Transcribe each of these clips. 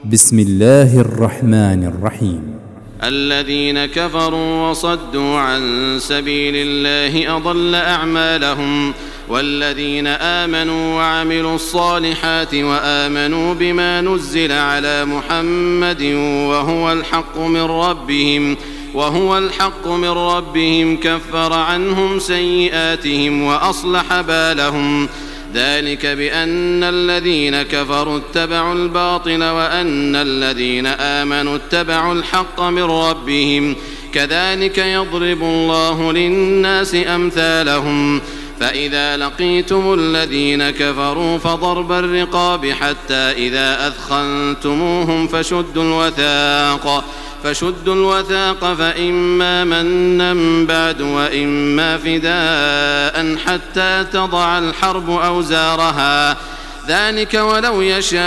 بسم الله الرحمن الرحيم. الذين كفروا وصدوا عن سبيل الله أضل أعمالهم، والذين آمنوا وعملوا الصالحات وآمنوا بما نزل على محمد وهو الحق من ربهم كفر عنهم سيئاتهم وأصلح بالهم. ذلك بأن الذين كفروا اتبعوا الباطل وأن الذين آمنوا اتبعوا الحق من ربهم، كذلك يضرب الله للناس أمثالهم. فإذا لقيتم الذين كفروا فضرب الرقاب حتى إذا أثخنتموهم فشدوا الوثاق فإما منا بعد وإما فداء حتى تضع الحرب أوزارها. ذلك ولو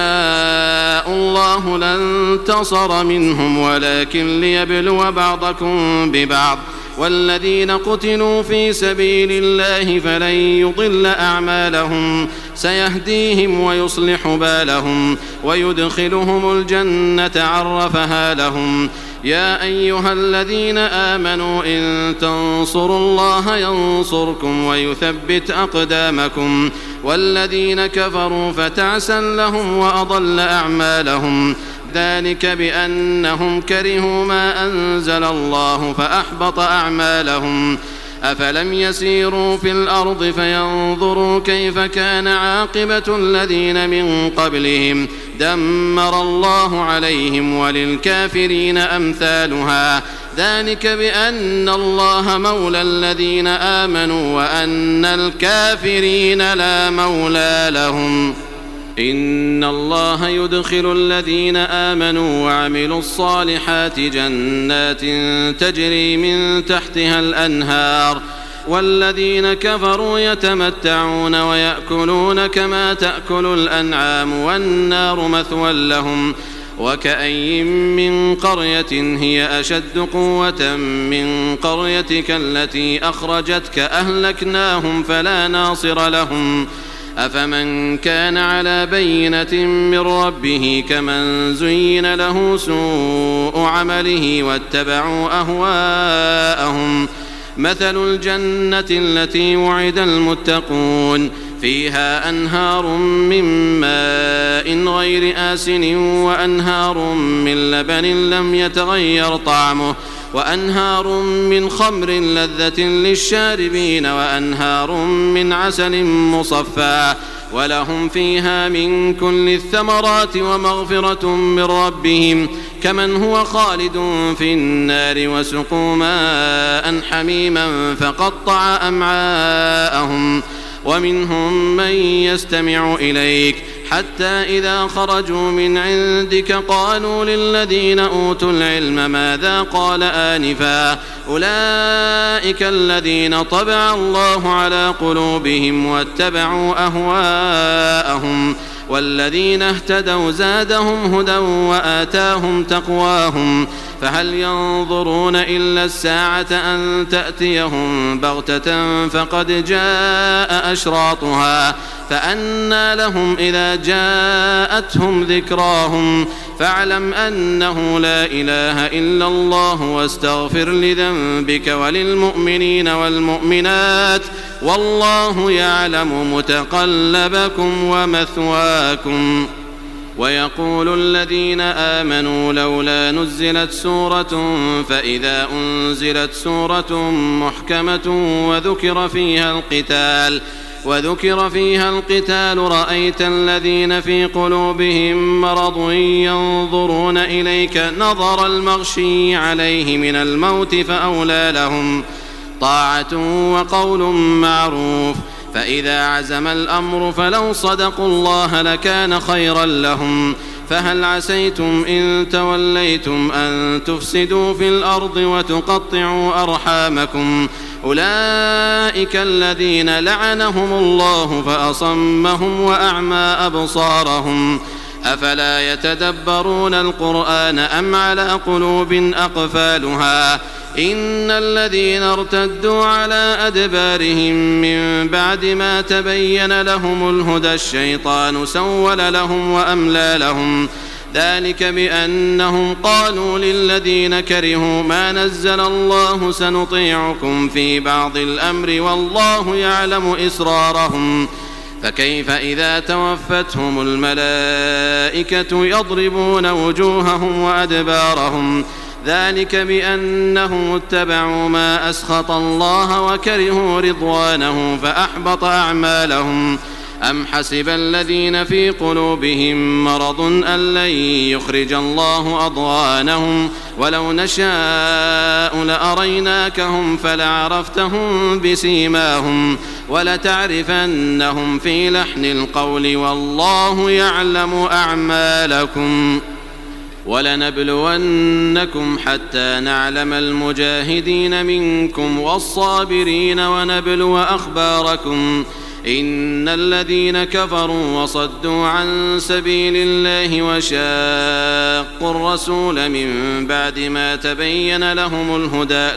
يشاء الله لانتصر منهم ولكن ليبلو بعضكم ببعض. والذين قتلوا في سبيل الله فلن يضل أعمالهم، سيهديهم ويصلح بالهم ويدخلهم الجنة عرفها لهم. يا أيها الذين آمنوا إن تنصروا الله ينصركم ويثبت أقدامكم. والذين كفروا فتعسا لهم وأضل أعمالهم. ذلك بأنهم كرهوا ما أنزل الله فأحبط أعمالهم. أفلم يسيروا في الأرض فينظروا كيف كان عاقبة الذين من قبلهم، دمر الله عليهم وللكافرين أمثالها. ذلك بأن الله مولى الذين آمنوا وأن الكافرين لا مولى لهم. إن الله يدخل الذين آمنوا وعملوا الصالحات جنات تجري من تحتها الأنهار، والذين كفروا يتمتعون ويأكلون كما تأكل الأنعام والنار مثوى لهم. وكأين من قرية هي أشد قوة من قريتك التي أخرجتك أهلكناهم فلا ناصر لهم. أفمن كان على بينة من ربه كمن زين له سوء عمله واتبعوا أهواءهم. مثل الجنة التي وعد المتقون فيها أنهار من ماء غير آسن وأنهار من لبن لم يتغير طعمه وأنهار من خمر لذة للشاربين وأنهار من عسل مصفى ولهم فيها من كل الثمرات ومغفرة من ربهم كمن هو خالد في النار وسقوا ماء حميما فقطع أمعاءهم. ومنهم من يستمع إليك حتى إذا خرجوا من عندك قالوا للذين أوتوا العلم ماذا قال آنفا أولئك الذين طبع الله على قلوبهم واتبعوا أهواءهم. والذين اهتدوا زادهم هدى وآتاهم تقواهم. فهل ينظرون إلا الساعة أن تأتيهم بغتة فقد جاء أشراطها فأنى لهم إذا جاءتهم ذكراهم. فاعلم أنه لا إله إلا الله واستغفر لذنبك وللمؤمنين والمؤمنات والله يعلم متقلبكم ومثواكم. ويقول الذين آمنوا لولا نزلت سورة فإذا أنزلت سورة محكمة وذكر فيها القتال رأيت الذين في قلوبهم مرض ينظرون إليك نظر المغشي عليه من الموت فأولى لهم طاعة وقول معروف. فإذا عزم الأمر فلو صدقوا الله لكان خيرا لهم. فهل عسيتم إن توليتم أن تفسدوا في الأرض وتقطعوا أرحامكم. أولئك الذين لعنهم الله فأصمهم وأعمى أبصارهم. أفلا يتدبرون القرآن أم على قلوب أقفالها. إن الذين ارتدوا على أدبارهم من بعد ما تبين لهم الهدى الشيطان سول لهم وأملى لهم. ذلك بأنهم قالوا للذين كرهوا ما نزل الله سنطيعكم في بعض الأمر والله يعلم إسرارهم فكيف إذا توفتهم الملائكة يضربون وجوههم وأدبارهم ذلك بأنهم اتبعوا ما أسخط الله وكرهوا رضوانه فأحبط أعمالهم أم حسب الذين في قلوبهم مرض أن لن يخرج الله أضغانهم ولو نشاء لأريناكهم فلعرفتهم بسيماهم ولتعرفنهم في لحن القول والله يعلم أعمالكم ولنبلونكم حتى نعلم المجاهدين منكم والصابرين ونبلو أخباركم إن الذين كفروا وصدوا عن سبيل الله وشاقوا الرسول من بعد ما تبين لهم الهدى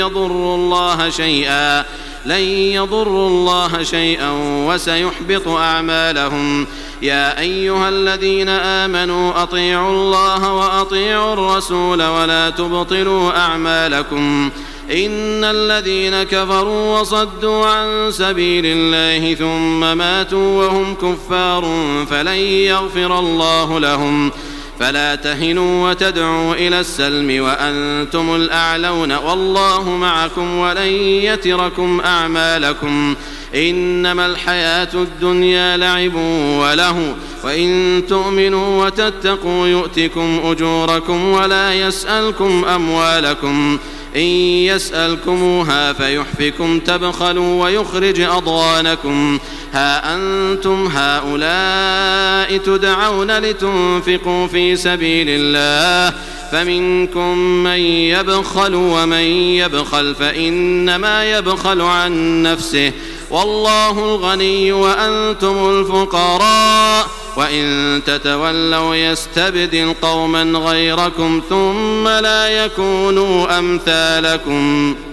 لن يضروا الله شيئا وسيحبط أعمالهم يا أيها الذين آمنوا أطيعوا الله وأطيعوا الرسول ولا تبطلوا أعمالكم إن الذين كفروا وصدوا عن سبيل الله ثم ماتوا وهم كفار فلن يغفر الله لهم فلا تهنوا وتدعوا إلى السلم وأنتم الأعلون والله معكم ولن يتركم أعمالكم إنما الحياة الدنيا لعب وله وإن تؤمنوا وتتقوا يؤتكم أجوركم ولا يسألكم أموالكم إن يسألكموها فيحفكم تبخلوا ويخرج أضغانكم ها أنتم هؤلاء تدعون لتنفقوا في سبيل الله فمنكم من يبخل ومن يبخل فإنما يبخل عن نفسه والله الغني وأنتم الفقراء وإن تتولوا يستبدل قوما غيركم ثم لا يكونوا أمثالكم